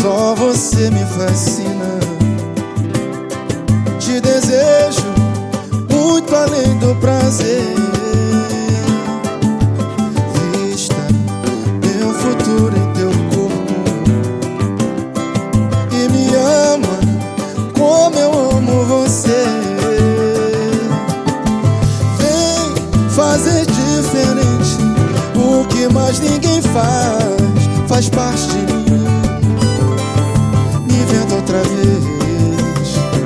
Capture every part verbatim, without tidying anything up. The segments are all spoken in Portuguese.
Só você me fascina. Te desejo muito além do prazer. Vista meu futuro em teu corpo e me ama como eu amo você. Vem fazer diferente o que mais ninguém faz. Faz parte de mim. Me inventa outra vez.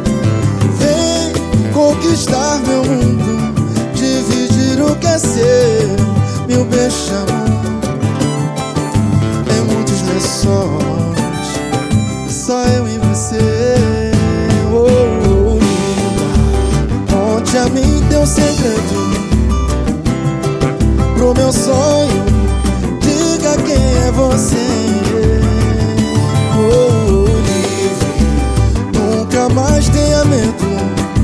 Vem conquistar meu mundo, dividir o que é seu. Meu beijamão em muitos lençóis, só eu e você. Oh, oh, linda, conte a mim teu segredo. Pro meu sonho, diga quem é você. Oh, livre, nunca mais tenha medo,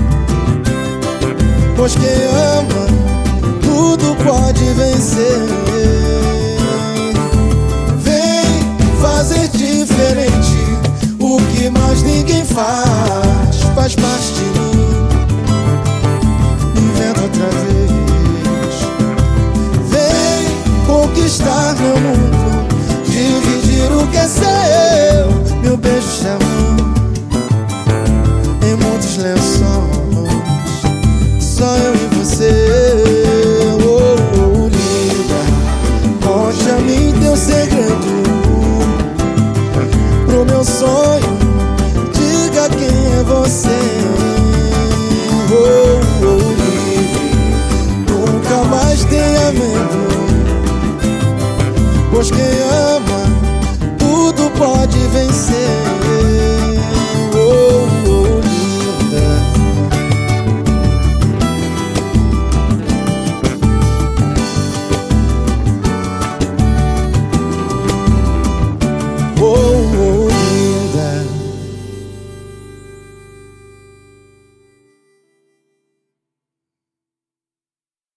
pois quem ama tudo pode vencer. Vem fazer diferente o que mais ninguém faz. Faz parte de mim. Me inventa outra vez. Vem conquistar meu mundo, dividir o que é seu. Meu beijo chamou em muitos lençóis, só eu e você. Oh, oh, linda, conte a mim teu segredo. Pro meu sonho, diga quem é você. Oh, oh, livre, nunca mais tenha medo, pois quem